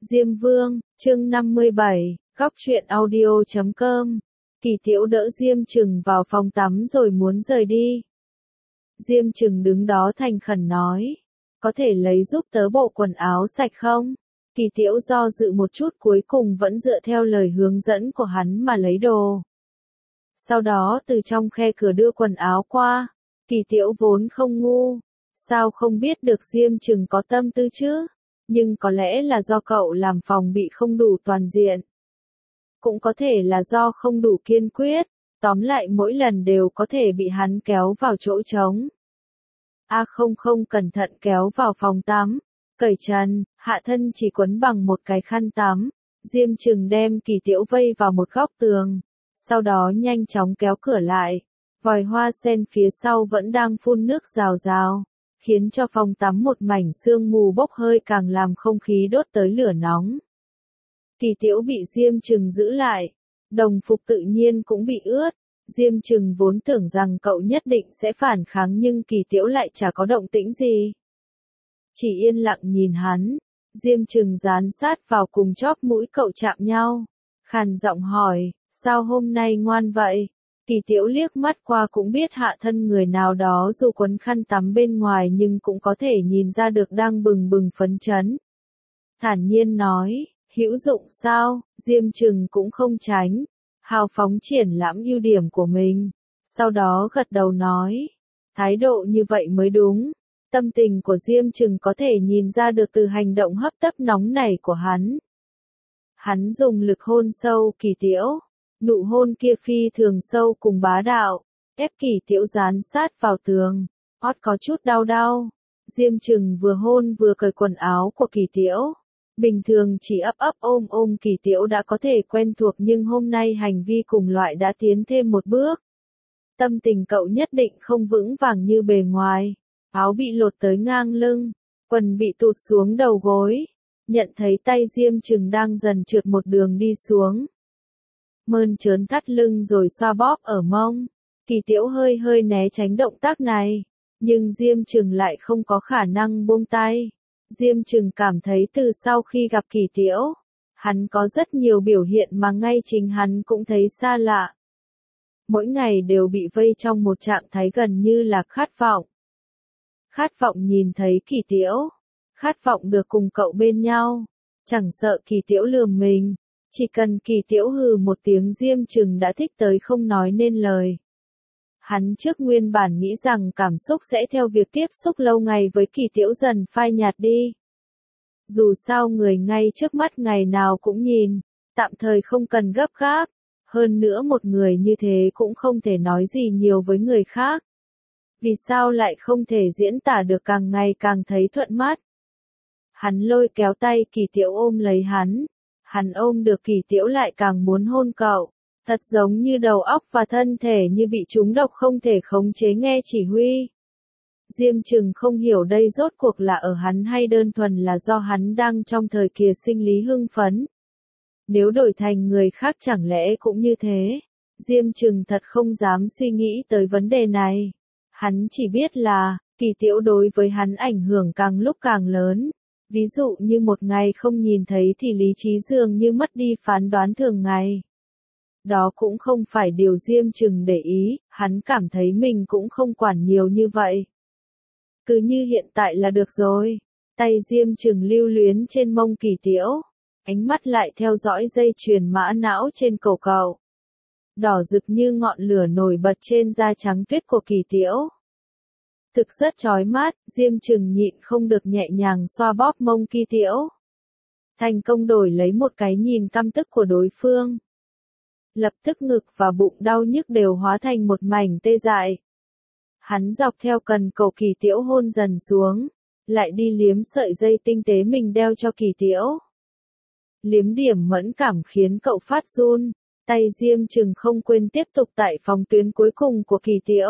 Diêm Vương, chương 57, góc truyện audio.com. Kỳ Tiễu đỡ Diêm Trừng vào phòng tắm rồi muốn rời đi. Diêm Trừng đứng đó thành khẩn nói, có thể lấy giúp tớ bộ quần áo sạch không? Kỳ Tiễu do dự một chút cuối cùng vẫn dựa theo lời hướng dẫn của hắn mà lấy đồ. Sau đó từ trong khe cửa đưa quần áo qua. Kỳ Tiễu vốn không ngu, sao không biết được Diêm Trừng có tâm tư chứ? Nhưng có lẽ là do cậu làm phòng bị không đủ toàn diện. Cũng có thể là do không đủ kiên quyết, tóm lại mỗi lần đều có thể bị hắn kéo vào chỗ trống. Không cẩn thận kéo vào phòng tắm, cởi trần, hạ thân chỉ quấn bằng một cái khăn tắm. Diêm Trừng đem Kỳ Tiễu vây vào một góc tường, sau đó nhanh chóng kéo cửa lại. Vòi hoa sen phía sau vẫn đang phun nước rào rào, khiến cho phòng tắm một mảnh sương mù bốc hơi càng làm không khí đốt tới lửa nóng. Kỳ Tiễu bị Diêm Trừng giữ lại, đồng phục tự nhiên cũng bị ướt. Diêm Trừng vốn tưởng rằng cậu nhất định sẽ phản kháng nhưng Kỳ Tiễu lại chả có động tĩnh gì. Chỉ yên lặng nhìn hắn. Diêm Trừng dán sát vào cùng chóp mũi cậu chạm nhau, khàn giọng hỏi, sao hôm nay ngoan vậy? Kỳ Tiễu liếc mắt qua cũng biết hạ thân người nào đó dù quấn khăn tắm bên ngoài nhưng cũng có thể nhìn ra được đang bừng bừng phấn chấn. Thản nhiên nói, hữu dụng sao? Diêm Trừng cũng không tránh, hào phóng triển lãm ưu điểm của mình. Sau đó gật đầu nói, thái độ như vậy mới đúng. Tâm tình của Diêm Trừng có thể nhìn ra được từ hành động hấp tấp nóng nảy của hắn. Hắn dùng lực hôn sâu Kỳ Tiễu. Nụ hôn kia phi thường sâu cùng bá đạo, ép Kỳ Tiễu dán sát vào tường, ót có chút đau đau. Diêm Trừng vừa hôn vừa cởi quần áo của Kỳ Tiễu. Bình thường chỉ ấp ôm Kỳ Tiễu đã có thể quen thuộc nhưng hôm nay hành vi cùng loại đã tiến thêm một bước. Tâm tình cậu nhất định không vững vàng như bề ngoài. Áo bị lột tới ngang lưng, quần bị tụt xuống đầu gối. Nhận thấy tay Diêm Trừng đang dần trượt một đường đi xuống. Mơn trớn thắt lưng rồi xoa bóp ở mông. Kỳ Tiễu hơi né tránh động tác này, nhưng Diêm Trừng lại không có khả năng buông tay. Diêm Trừng cảm thấy từ sau khi gặp Kỳ Tiễu, hắn có rất nhiều biểu hiện mà ngay chính hắn cũng thấy xa lạ. Mỗi ngày đều bị vây trong một trạng thái gần như là khát vọng. Khát vọng nhìn thấy Kỳ Tiễu, khát vọng được cùng cậu bên nhau, chẳng sợ Kỳ Tiễu lườm mình. Chỉ cần Kỳ Tiễu hừ một tiếng Diêm Trừng đã thích tới không nói nên lời. Hắn trước nguyên bản nghĩ rằng cảm xúc sẽ theo việc tiếp xúc lâu ngày với Kỳ Tiễu dần phai nhạt đi. Dù sao người ngay trước mắt ngày nào cũng nhìn, tạm thời không cần gấp gáp. Hơn nữa một người như thế cũng không thể nói gì nhiều với người khác. Vì sao lại không thể diễn tả được càng ngày càng thấy thuận mắt? Hắn lôi kéo tay Kỳ Tiễu ôm lấy hắn. Hắn ôm được Kỳ Tiễu lại càng muốn hôn cậu, thật giống như đầu óc và thân thể như bị trúng độc không thể khống chế nghe chỉ huy. Diêm Trừng không hiểu đây rốt cuộc là ở hắn hay đơn thuần là do hắn đang trong thời kỳ sinh lý hưng phấn. Nếu đổi thành người khác chẳng lẽ cũng như thế? Diêm Trừng thật không dám suy nghĩ tới vấn đề này. Hắn chỉ biết là, Kỳ Tiễu đối với hắn ảnh hưởng càng lúc càng lớn. Ví dụ như một ngày không nhìn thấy thì lý trí dường như mất đi phán đoán thường ngày. Đó cũng không phải điều Diêm Trừng để ý, hắn cảm thấy mình cũng không quản nhiều như vậy. Cứ như hiện tại là được rồi. Tay Diêm Trừng lưu luyến trên mông Kỳ Tiễu, ánh mắt lại theo dõi dây chuyền mã não trên cổ cậu. Đỏ rực như ngọn lửa nổi bật trên da trắng tuyết của Kỳ Tiễu. Thực rất chói mắt, Diêm Trừng nhịn không được nhẹ nhàng xoa bóp mông Kỳ Tiễu. Thành công đổi lấy một cái nhìn căm tức của đối phương. Lập tức ngực và bụng đau nhức đều hóa thành một mảnh tê dại. Hắn dọc theo cần cổ Kỳ Tiễu hôn dần xuống, lại đi liếm sợi dây tinh tế mình đeo cho Kỳ Tiễu. Liếm điểm mẫn cảm khiến cậu phát run, tay Diêm Trừng không quên tiếp tục tại phòng tuyến cuối cùng của Kỳ Tiễu.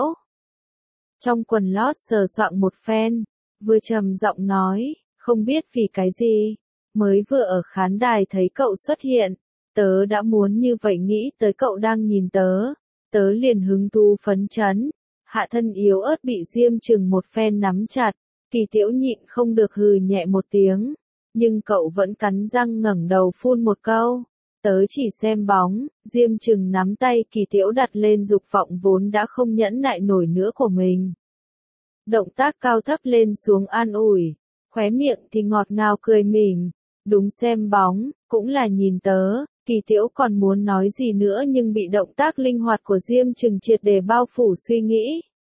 Trong quần lót sờ soạng một phen, vừa trầm giọng nói, không biết vì cái gì, mới vừa ở khán đài thấy cậu xuất hiện, tớ đã muốn như vậy nghĩ tới cậu đang nhìn tớ liền hứng thú phấn chấn, hạ thân yếu ớt bị Diêm Trừng một phen nắm chặt, Kỳ Tiễu nhịn không được hừ nhẹ một tiếng, nhưng cậu vẫn cắn răng ngẩng đầu phun một câu. Tớ chỉ xem bóng. Diêm Trừng nắm tay Kỳ Tiễu đặt lên dục vọng vốn đã không nhẫn nại nổi nữa của mình. Động tác cao thấp lên xuống an ủi, khóe miệng thì ngọt ngào cười mỉm. Đúng, xem bóng, cũng là nhìn tớ. Kỳ Tiễu còn muốn nói gì nữa nhưng bị động tác linh hoạt của Diêm Trừng triệt để bao phủ suy nghĩ.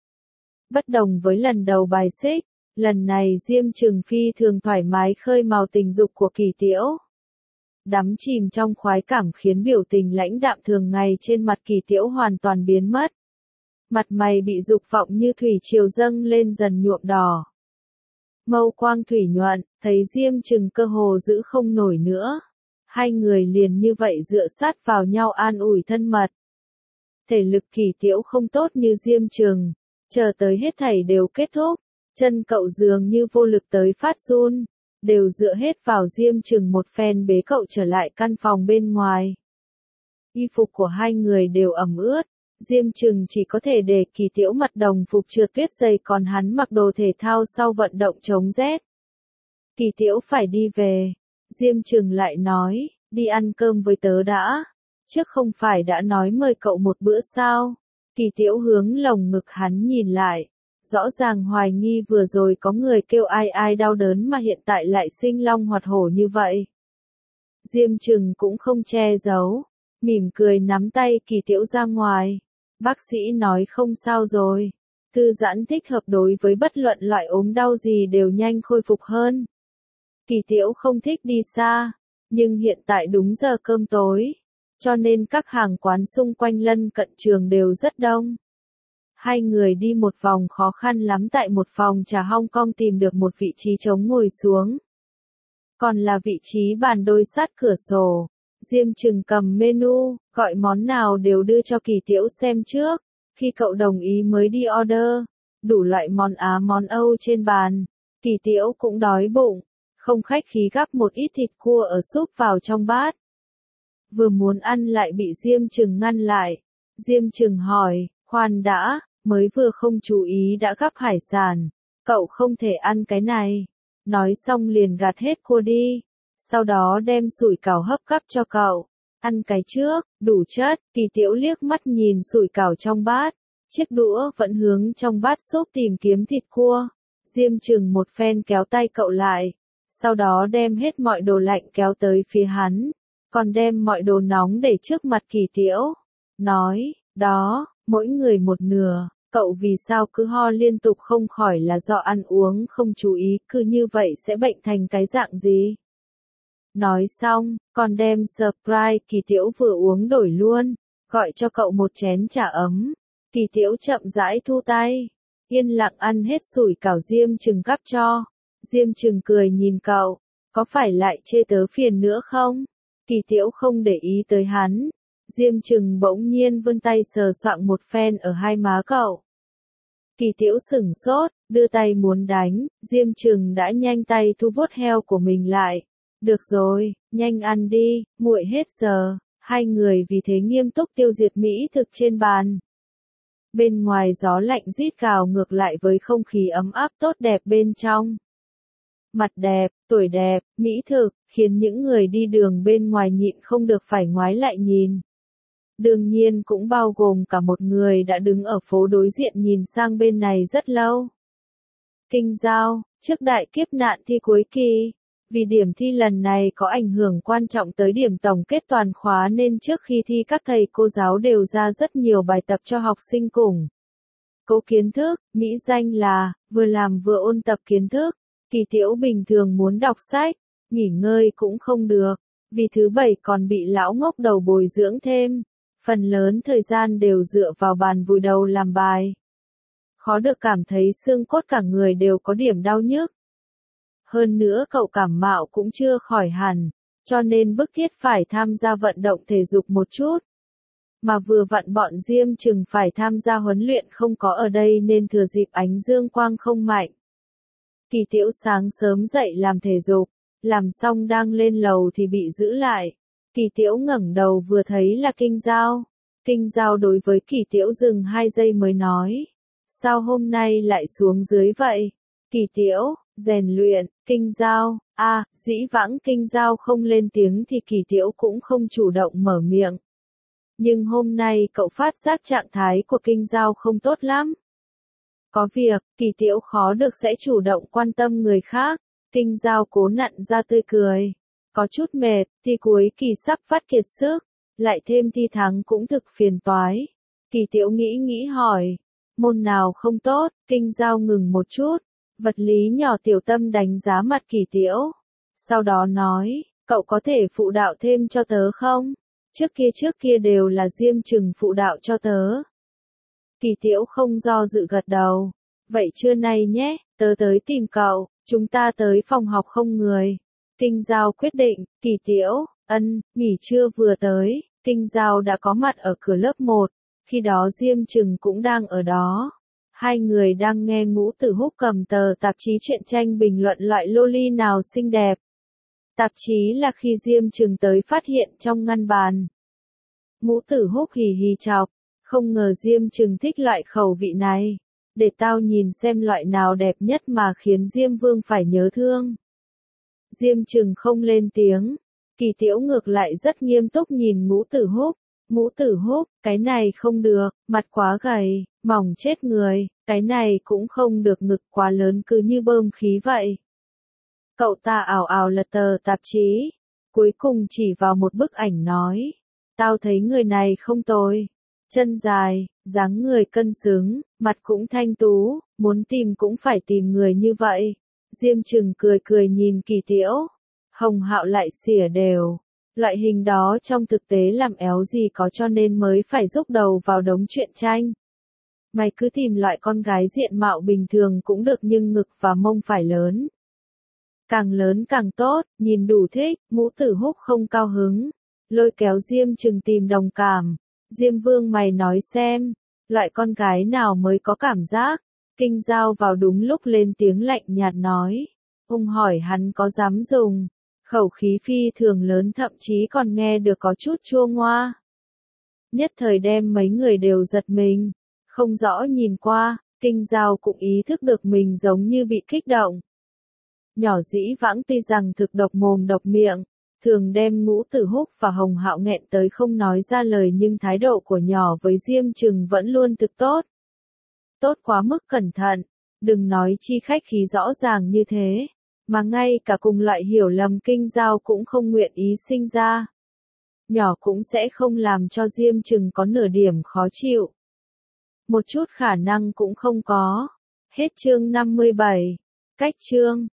Bất đồng với lần đầu bài xích, lần này Diêm Trừng phi thường thoải mái khơi mào tình dục của Kỳ Tiễu. Đắm chìm trong khoái cảm khiến biểu tình lãnh đạm thường ngày trên mặt Kỳ Tiễu hoàn toàn biến mất. Mặt mày bị dục vọng như thủy triều dâng lên dần nhuộm đỏ. Mâu quang thủy nhuận, thấy Diêm Trừng cơ hồ giữ không nổi nữa. Hai người liền như vậy dựa sát vào nhau an ủi thân mật. Thể lực Kỳ Tiễu không tốt như Diêm Trừng, chờ tới hết thảy đều kết thúc, chân cậu dường như vô lực tới phát run, đều dựa hết vào Diêm Trừng một phen bế cậu trở lại căn phòng bên ngoài. Y phục của hai người đều ẩm ướt, Diêm Trừng chỉ có thể để Kỳ Tiễu mặc đồng phục trượt tuyết dày còn hắn mặc đồ thể thao sau vận động chống rét. Kỳ Tiễu phải đi về, Diêm Trừng lại nói, đi ăn cơm với tớ đã, trước không phải đã nói mời cậu một bữa sao? Kỳ Tiễu hướng lồng ngực hắn nhìn lại, rõ ràng hoài nghi vừa rồi có người kêu ai ai đau đớn mà hiện tại lại sinh long hoạt hổ như vậy. Diêm Trừng cũng không che giấu, mỉm cười nắm tay Kỳ Tiễu ra ngoài. Bác sĩ nói không sao rồi, thư giãn thích hợp đối với bất luận loại ốm đau gì đều nhanh khôi phục hơn. Kỳ Tiễu không thích đi xa, nhưng hiện tại đúng giờ cơm tối, cho nên các hàng quán xung quanh lân cận trường đều rất đông. Hai người đi một vòng khó khăn lắm tại một phòng trà Hong Kong tìm được một vị trí trống ngồi xuống. Còn là vị trí bàn đôi sát cửa sổ. Diêm Trừng cầm menu, gọi món nào đều đưa cho Kỳ Tiễu xem trước. Khi cậu đồng ý mới đi order, đủ loại món Á món Âu trên bàn. Kỳ Tiễu cũng đói bụng, không khách khí gắp một ít thịt cua ở súp vào trong bát. Vừa muốn ăn lại bị Diêm Trừng ngăn lại. Diêm Trừng hỏi, khoan đã, mới vừa không chú ý đã gắp hải sản, cậu không thể ăn cái này. Nói xong liền gạt hết cua đi. Sau đó đem sủi cảo hấp gắp cho cậu. Ăn cái trước, đủ chất. Kỳ Tiễu liếc mắt nhìn sủi cảo trong bát. Chiếc đũa vẫn hướng trong bát súp tìm kiếm thịt cua. Diêm Trừng một phen kéo tay cậu lại. Sau đó đem hết mọi đồ lạnh kéo tới phía hắn. Còn đem mọi đồ nóng để trước mặt Kỳ Tiễu. Nói, đó, mỗi người một nửa. Cậu vì sao cứ ho liên tục không khỏi là do ăn uống không chú ý, cứ như vậy sẽ bệnh thành cái dạng gì? Nói xong, còn đem Sprite Kỳ Tiễu vừa uống đổi luôn, gọi cho cậu một chén trà ấm. Kỳ Tiễu chậm rãi thu tay, yên lặng ăn hết sủi cảo Diêm Trừng gắp cho. Diêm Trừng cười nhìn cậu, có phải lại chê tớ phiền nữa không? Kỳ Tiễu không để ý tới hắn. Diêm Trừng bỗng nhiên vươn tay sờ soạng một phen ở hai má cậu. Kỳ Tiễu sửng sốt, đưa tay muốn đánh, Diêm Trừng đã nhanh tay thu vuốt heo của mình lại. Được rồi, nhanh ăn đi, nguội hết giờ. Hai người vì thế nghiêm túc tiêu diệt mỹ thực trên bàn. Bên ngoài gió lạnh rít gào ngược lại với không khí ấm áp tốt đẹp bên trong. Mặt đẹp, tuổi đẹp, mỹ thực, khiến những người đi đường bên ngoài nhịn không được phải ngoái lại nhìn. Đương nhiên cũng bao gồm cả một người đã đứng ở phố đối diện nhìn sang bên này rất lâu. Kinh Giao, trước đại kiếp nạn thi cuối kỳ, vì điểm thi lần này có ảnh hưởng quan trọng tới điểm tổng kết toàn khóa nên trước khi thi các thầy cô giáo đều ra rất nhiều bài tập cho học sinh cùng cố kiến thức, mỹ danh là, vừa làm vừa ôn tập kiến thức. Kỳ Tiễu bình thường muốn đọc sách, nghỉ ngơi cũng không được, vì thứ bảy còn bị lão ngốc đầu bồi dưỡng thêm. Phần lớn thời gian đều dựa vào bàn vùi đầu làm bài. Khó được cảm thấy xương cốt cả người đều có điểm đau nhức. Hơn nữa cậu cảm mạo cũng chưa khỏi hẳn, cho nên bức thiết phải tham gia vận động thể dục một chút. Mà vừa vặn bọn Diêm Trừng phải tham gia huấn luyện không có ở đây nên thừa dịp ánh dương quang không mạnh. Kỳ Tiễu sáng sớm dậy làm thể dục, làm xong đang lên lầu thì bị giữ lại. Kỳ Tiễu ngẩng đầu vừa thấy là Kinh Giao. Kinh Giao đối với Kỳ Tiễu dừng 2 giây mới nói. Sao hôm nay lại xuống dưới vậy? Kỳ Tiễu, rèn luyện, kinh giao, dĩ vãng kinh giao không lên tiếng thì Kỳ Tiễu cũng không chủ động mở miệng. Nhưng hôm nay cậu phát giác trạng thái của kinh giao không tốt lắm. Có việc, Kỳ Tiễu khó được sẽ chủ động quan tâm người khác. Kinh giao cố nặn ra tươi cười. Có chút mệt, thi cuối kỳ sắp phát kiệt sức. Lại thêm thi tháng cũng thực phiền toái. Kỳ Tiễu nghĩ nghĩ hỏi. Môn nào không tốt, kinh giao ngừng một chút. Vật lý nhỏ Tiểu Tâm đánh giá mặt Kỳ Tiễu. Sau đó nói, cậu có thể phụ đạo thêm cho tớ không? Trước kia đều là Diêm Trừng phụ đạo cho tớ. Kỳ Tiễu không do dự gật đầu. Vậy trưa nay nhé, tớ tới tìm cậu, chúng ta tới phòng học không người. Kinh giao quyết định, Kỳ Tiễu, nghỉ trưa vừa tới, kinh giao đã có mặt ở cửa lớp 1, khi đó Diêm Trừng cũng đang ở đó. Hai người đang nghe Ngũ Tử Húc cầm tờ tạp chí truyện tranh bình luận loại loli nào xinh đẹp. Tạp chí là khi Diêm Trừng tới phát hiện trong ngăn bàn. Ngũ Tử Húc hì hì chọc, không ngờ Diêm Trừng thích loại khẩu vị này. Để tao nhìn xem loại nào đẹp nhất mà khiến Diêm Vương phải nhớ thương. Diêm Trừng không lên tiếng. Kỳ Tiễu ngược lại rất nghiêm túc nhìn Ngũ Tử Húc. Ngũ Tử Húc, cái này không được, mặt quá gầy, mỏng chết người, cái này cũng không được, ngực quá lớn cứ như bơm khí vậy. Cậu ta ảo ảo lật tờ tạp chí, cuối cùng chỉ vào một bức ảnh nói. Tao thấy người này không tồi. Chân dài, dáng người cân xứng, mặt cũng thanh tú, muốn tìm cũng phải tìm người như vậy. Diêm Trừng cười cười nhìn Kỳ Tiễu. Hồng Hạo lại xỉa đều. Loại hình đó trong thực tế làm éo gì có, cho nên mới phải rúc đầu vào đống truyện tranh. Mày cứ tìm loại con gái diện mạo bình thường cũng được nhưng ngực và mông phải lớn. Càng lớn càng tốt, nhìn đủ thích. Ngũ Tử Húc không cao hứng. Lôi kéo Diêm Trừng tìm đồng cảm. Diêm Vương mày nói xem, loại con gái nào mới có cảm giác. Kinh giao vào đúng lúc lên tiếng lạnh nhạt nói. Ông hỏi hắn có dám dùng. Khẩu khí phi thường lớn, thậm chí còn nghe được có chút chua ngoa. Nhất thời đem mấy người đều giật mình. Không rõ nhìn qua, kinh giao cũng ý thức được mình giống như bị kích động. Nhỏ dĩ vãng tuy rằng thực độc mồm độc miệng, thường đem Ngũ Tử Húc và Hồng Hạo nghẹn tới không nói ra lời, nhưng thái độ của nhỏ với Diêm Trừng vẫn luôn thực tốt. Tốt quá mức cẩn thận, đừng nói chi khách khí rõ ràng như thế, mà ngay cả cùng loại hiểu lầm kinh giao cũng không nguyện ý sinh ra. Nhỏ cũng sẽ không làm cho Diêm Trừng có nửa điểm khó chịu. Một chút khả năng cũng không có. Hết chương 57. Cách chương